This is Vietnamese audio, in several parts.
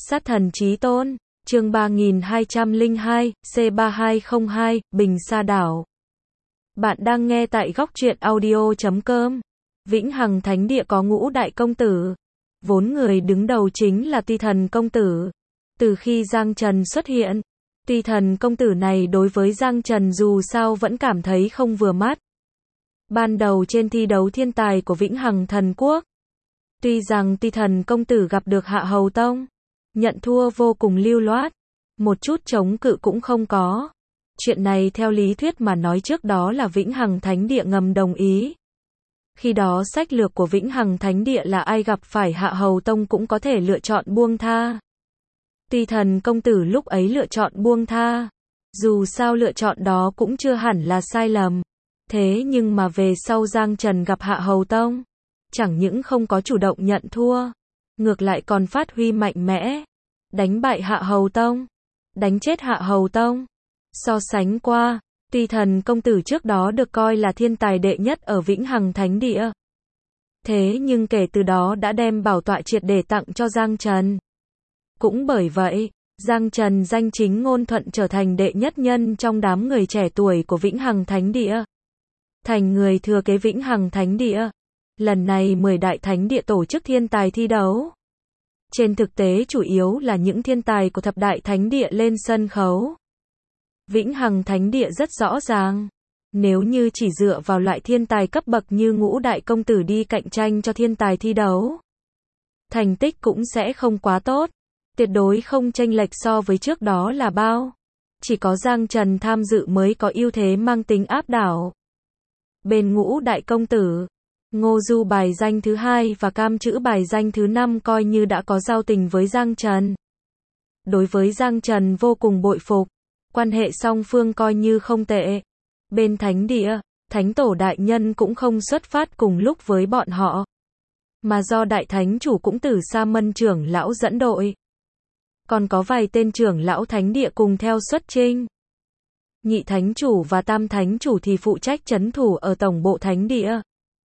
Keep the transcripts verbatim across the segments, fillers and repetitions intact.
Sát thần chí tôn, chương ba nghìn hai trăm lẻ hai, C ba hai không hai, Bình Sa Đảo. Bạn đang nghe tại góc truyện audio chấm com. Vĩnh Hằng Thánh Địa có ngũ đại công tử. Vốn người đứng đầu chính là Ti Thần công tử. Từ khi Giang Trần xuất hiện, Ti Thần công tử này đối với Giang Trần dù sao vẫn cảm thấy không vừa mắt. Ban đầu trên thi đấu thiên tài của Vĩnh Hằng Thần Quốc, tuy rằng Ti Thần công tử gặp được Hạ Hầu Tông, nhận thua vô cùng lưu loát, một chút chống cự cũng không có. Chuyện này theo lý thuyết mà nói trước đó là Vĩnh Hằng Thánh Địa ngầm đồng ý. Khi đó sách lược của Vĩnh Hằng Thánh Địa là ai gặp phải Hạ Hầu Tông cũng có thể lựa chọn buông tha. Ti Thần công tử lúc ấy lựa chọn buông tha. Dù sao lựa chọn đó cũng chưa hẳn là sai lầm. Thế nhưng mà về sau Giang Trần gặp Hạ Hầu Tông, chẳng những không có chủ động nhận thua, ngược lại còn phát huy mạnh mẽ, đánh bại Hạ Hầu Tông, đánh chết Hạ Hầu Tông. So sánh qua, Ti Thần công tử trước đó được coi là thiên tài đệ nhất ở Vĩnh Hằng Thánh Địa. Thế nhưng kể từ đó đã đem bảo tọa triệt để tặng cho Giang Trần. Cũng bởi vậy, Giang Trần danh chính ngôn thuận trở thành đệ nhất nhân trong đám người trẻ tuổi của Vĩnh Hằng Thánh Địa. Thành người thừa kế Vĩnh Hằng Thánh Địa. Lần này mười đại thánh địa tổ chức thiên tài thi đấu. Trên thực tế chủ yếu là những thiên tài của thập đại thánh địa lên sân khấu. Vĩnh Hằng Thánh Địa rất rõ ràng. Nếu như chỉ dựa vào loại thiên tài cấp bậc như ngũ đại công tử đi cạnh tranh cho thiên tài thi đấu, thành tích cũng sẽ không quá tốt. Tuyệt đối không chênh lệch so với trước đó là bao. Chỉ có Giang Trần tham dự mới có ưu thế mang tính áp đảo. Bên ngũ đại công tử, Ngô Du bài danh thứ hai và Cam Chữ bài danh thứ năm coi như đã có giao tình với Giang Trần. Đối với Giang Trần vô cùng bội phục, quan hệ song phương coi như không tệ. Bên thánh địa, thánh tổ đại nhân cũng không xuất phát cùng lúc với bọn họ, mà do đại thánh chủ cũng Tử Sa Mân trưởng lão dẫn đội. Còn có vài tên trưởng lão thánh địa cùng theo xuất chinh. Nhị thánh chủ và tam thánh chủ thì phụ trách trấn thủ ở tổng bộ thánh địa.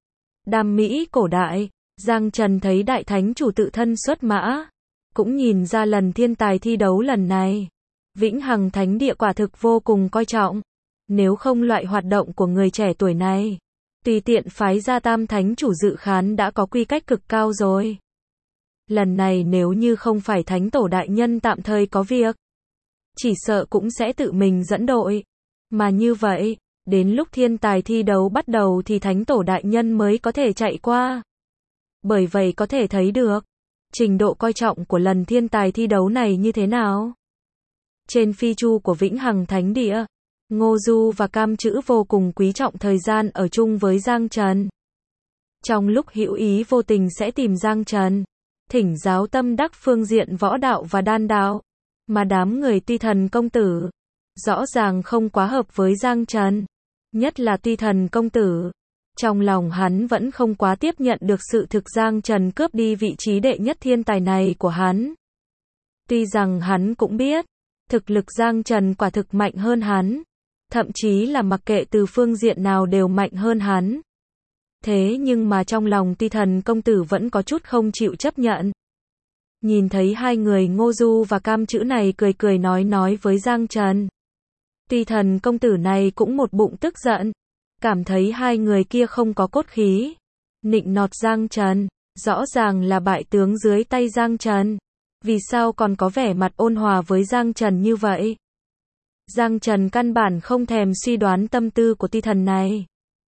Đam Mỹ cổ đại, Giang Trần thấy đại thánh chủ tự thân xuất mã, cũng nhìn ra lần thiên tài thi đấu lần này, Vĩnh Hằng Thánh Địa quả thực vô cùng coi trọng. Nếu không loại hoạt động của người trẻ tuổi này, tùy tiện phái ra tam thánh chủ dự khán đã có quy cách cực cao rồi. Lần này nếu như không phải thánh tổ đại nhân tạm thời có việc, chỉ sợ cũng sẽ tự mình dẫn đội. Mà như vậy, đến lúc thiên tài thi đấu bắt đầu thì thánh tổ đại nhân mới có thể chạy qua. Bởi vậy có thể thấy được, trình độ coi trọng của lần thiên tài thi đấu này như thế nào. Trên phi chu của Vĩnh Hằng Thánh Địa, Ngô Du và Cam Chữ vô cùng quý trọng thời gian ở chung với Giang Trần. Trong lúc hữu ý vô tình sẽ tìm Giang Trần, thỉnh giáo tâm đắc phương diện võ đạo và đan đạo. Mà đám người Ti Thần công tử, rõ ràng không quá hợp với Giang Trần. Nhất là Ti Thần công tử. Trong lòng hắn vẫn không quá tiếp nhận được sự thực Giang Trần cướp đi vị trí đệ nhất thiên tài này của hắn. Tuy rằng hắn cũng biết, thực lực Giang Trần quả thực mạnh hơn hắn. Thậm chí là mặc kệ từ phương diện nào đều mạnh hơn hắn. Thế nhưng mà trong lòng Ti Thần công tử vẫn có chút không chịu chấp nhận. Nhìn thấy hai người Ngô Du và Cam Chữ này cười cười nói nói với Giang Trần. Ti Thần công tử này cũng một bụng tức giận. Cảm thấy hai người kia không có cốt khí. Nịnh nọt Giang Trần. Rõ ràng là bại tướng dưới tay Giang Trần. Vì sao còn có vẻ mặt ôn hòa với Giang Trần như vậy? Giang Trần căn bản không thèm suy đoán tâm tư của Ti Thần này.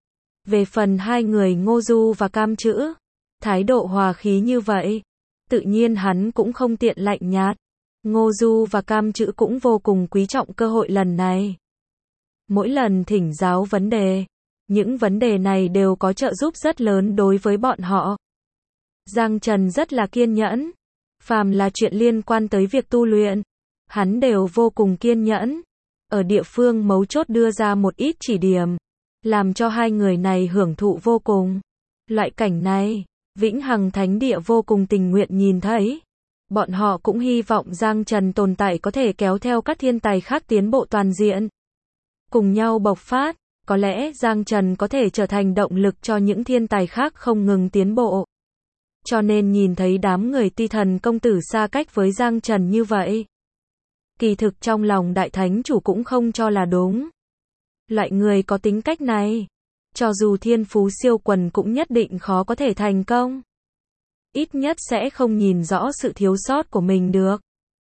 Về phần hai người Ngô Du và Cam Chữ, thái độ hòa khí như vậy, tự nhiên hắn cũng không tiện lạnh nhạt. Ngô Du và Cam Chữ cũng vô cùng quý trọng cơ hội lần này. Mỗi lần thỉnh giáo vấn đề, những vấn đề này đều có trợ giúp rất lớn đối với bọn họ. Giang Trần rất là kiên nhẫn. Phàm là chuyện liên quan tới việc tu luyện, hắn đều vô cùng kiên nhẫn. Ở địa phương mấu chốt đưa ra một ít chỉ điểm, làm cho hai người này hưởng thụ vô cùng. Loại cảnh này, Vĩnh Hằng Thánh Địa vô cùng tình nguyện nhìn thấy. Bọn họ cũng hy vọng Giang Trần tồn tại có thể kéo theo các thiên tài khác tiến bộ toàn diện. Cùng nhau bộc phát, có lẽ Giang Trần có thể trở thành động lực cho những thiên tài khác không ngừng tiến bộ. cho nên nhìn thấy đám người ti thần công tử xa cách với Giang Trần như vậy. Kỳ thực trong lòng đại thánh chủ cũng không cho là đúng. Loại người có tính cách này, cho dù thiên phú siêu quần cũng nhất định khó có thể thành công. Ít nhất sẽ không nhìn rõ sự thiếu sót của mình được.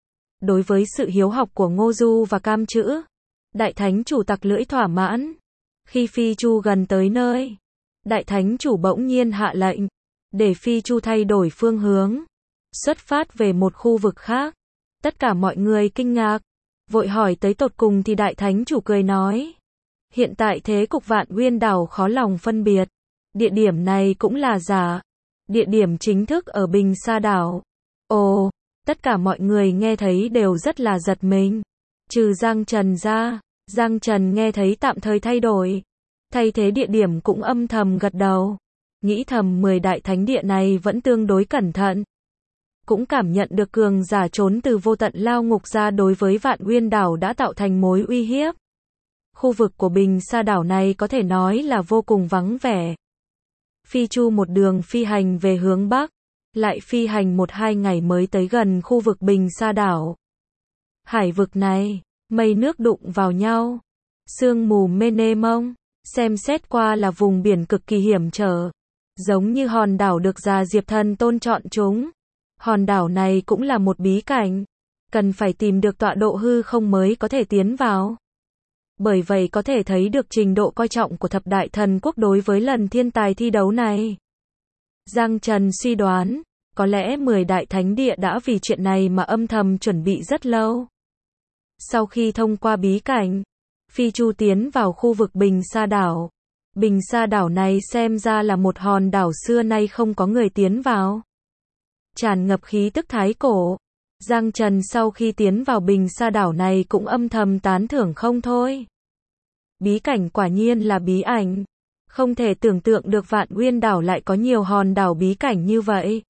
Đối với sự hiếu học của Ngô Du và Cam Chữ, đại thánh chủ tặc lưỡi thỏa mãn. Khi Phi Chu gần tới nơi, đại thánh chủ bỗng nhiên hạ lệnh, để Phi Chu thay đổi phương hướng, xuất phát về một khu vực khác. Tất cả mọi người kinh ngạc, vội hỏi tới tột cùng thì đại thánh chủ cười nói. Hiện tại thế cục Vạn Uyên đảo khó lòng phân biệt. Địa điểm này cũng là giả. Địa điểm chính thức ở Bình Sa đảo. Ồ, tất cả mọi người nghe thấy đều rất là giật mình. Trừ Giang Trần ra, Giang Trần nghe thấy tạm thời thay đổi. Thay thế địa điểm cũng âm thầm gật đầu. Nghĩ thầm mười đại thánh địa này vẫn tương đối cẩn thận. Cũng cảm nhận được cường giả trốn từ vô tận lao ngục ra đối với Vạn Uyên đảo đã tạo thành mối uy hiếp. Khu vực của Bình Sa đảo này có thể nói là vô cùng vắng vẻ. Phi Chu một đường phi hành về hướng Bắc, lại phi hành một hai ngày mới tới gần khu vực Bình Sa đảo. Hải vực này, mây nước đụng vào nhau, sương mù mênh mông, xem xét qua là vùng biển cực kỳ hiểm trở, giống như hòn đảo được Già Diệp Thần Tôn chọn chúng. Hòn đảo này cũng là một bí cảnh, cần phải tìm được tọa độ hư không mới có thể tiến vào. Bởi vậy có thể thấy được trình độ coi trọng của thập đại thần quốc đối với lần thiên tài thi đấu này. Giang Trần suy đoán, có lẽ mười đại thánh địa đã vì chuyện này mà âm thầm chuẩn bị rất lâu. Sau khi thông qua bí cảnh, Phi Chu tiến vào khu vực Bình Sa đảo. Bình Sa đảo này xem ra là một hòn đảo xưa nay không có người tiến vào. Tràn ngập khí tức thái cổ. Giang Trần sau khi tiến vào Bình Sa đảo này cũng âm thầm tán thưởng không thôi. Bí cảnh quả nhiên là bí ảnh. Không thể tưởng tượng được Vạn Uyên đảo lại có nhiều hòn đảo bí cảnh như vậy.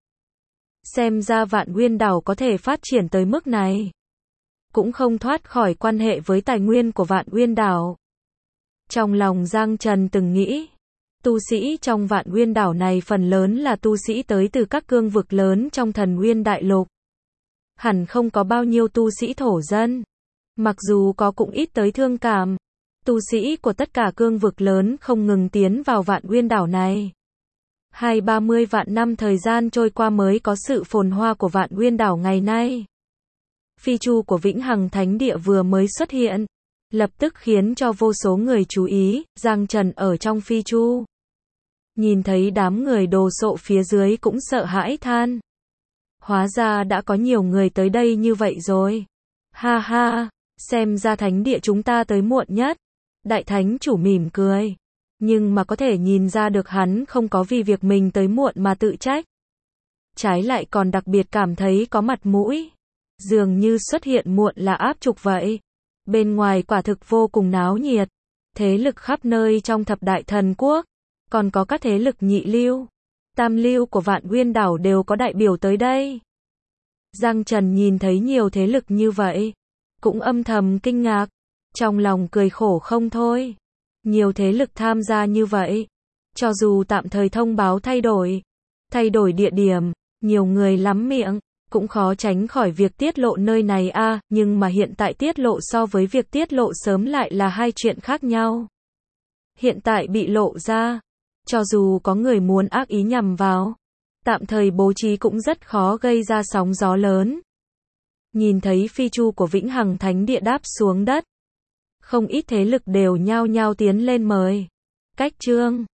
Xem ra Vạn Uyên đảo có thể phát triển tới mức này, cũng không thoát khỏi quan hệ với tài nguyên của Vạn Uyên đảo. Trong lòng Giang Trần từng nghĩ, tu sĩ trong Vạn Uyên đảo này phần lớn là tu sĩ tới từ các cương vực lớn trong Thần Uyên đại lục. Hẳn không có bao nhiêu tu sĩ thổ dân. Mặc dù có cũng ít tới thương cảm. Tu sĩ của tất cả cương vực lớn không ngừng tiến vào Vạn Uyên đảo này. Hai ba mươi vạn năm thời gian trôi qua mới có sự phồn hoa của Vạn Uyên đảo ngày nay. Phi Chu của Vĩnh Hằng Thánh Địa vừa mới xuất hiện, lập tức khiến cho vô số người chú ý. Giang Trần ở trong Phi Chu, nhìn thấy đám người đồ sộ phía dưới cũng sợ hãi than. Hóa ra đã có nhiều người tới đây như vậy rồi. Ha ha, xem ra thánh địa chúng ta tới muộn nhất. Đại thánh chủ mỉm cười. Nhưng mà có thể nhìn ra được hắn không có vì việc mình tới muộn mà tự trách. Trái lại còn đặc biệt cảm thấy có mặt mũi. Dường như xuất hiện muộn là áp trục vậy. Bên ngoài quả thực vô cùng náo nhiệt. Thế lực khắp nơi trong thập đại thần quốc. Còn có các thế lực nhị lưu, tam lưu của Vạn Uyên đảo đều có đại biểu tới đây. Giang Trần nhìn thấy nhiều thế lực như vậy, cũng âm thầm kinh ngạc, trong lòng cười khổ không thôi. Nhiều thế lực tham gia như vậy, cho dù tạm thời thông báo thay đổi, thay đổi địa điểm, nhiều người lắm miệng, cũng khó tránh khỏi việc tiết lộ nơi này a, à, nhưng mà hiện tại tiết lộ so với việc tiết lộ sớm lại là hai chuyện khác nhau. Hiện tại bị lộ ra, cho dù có người muốn ác ý nhằm vào, tạm thời bố trí cũng rất khó gây ra sóng gió lớn. Nhìn thấy Phi Chu của Vĩnh Hằng Thánh Địa đáp xuống đất, không ít thế lực đều nhao nhao tiến lên mời. Cách chương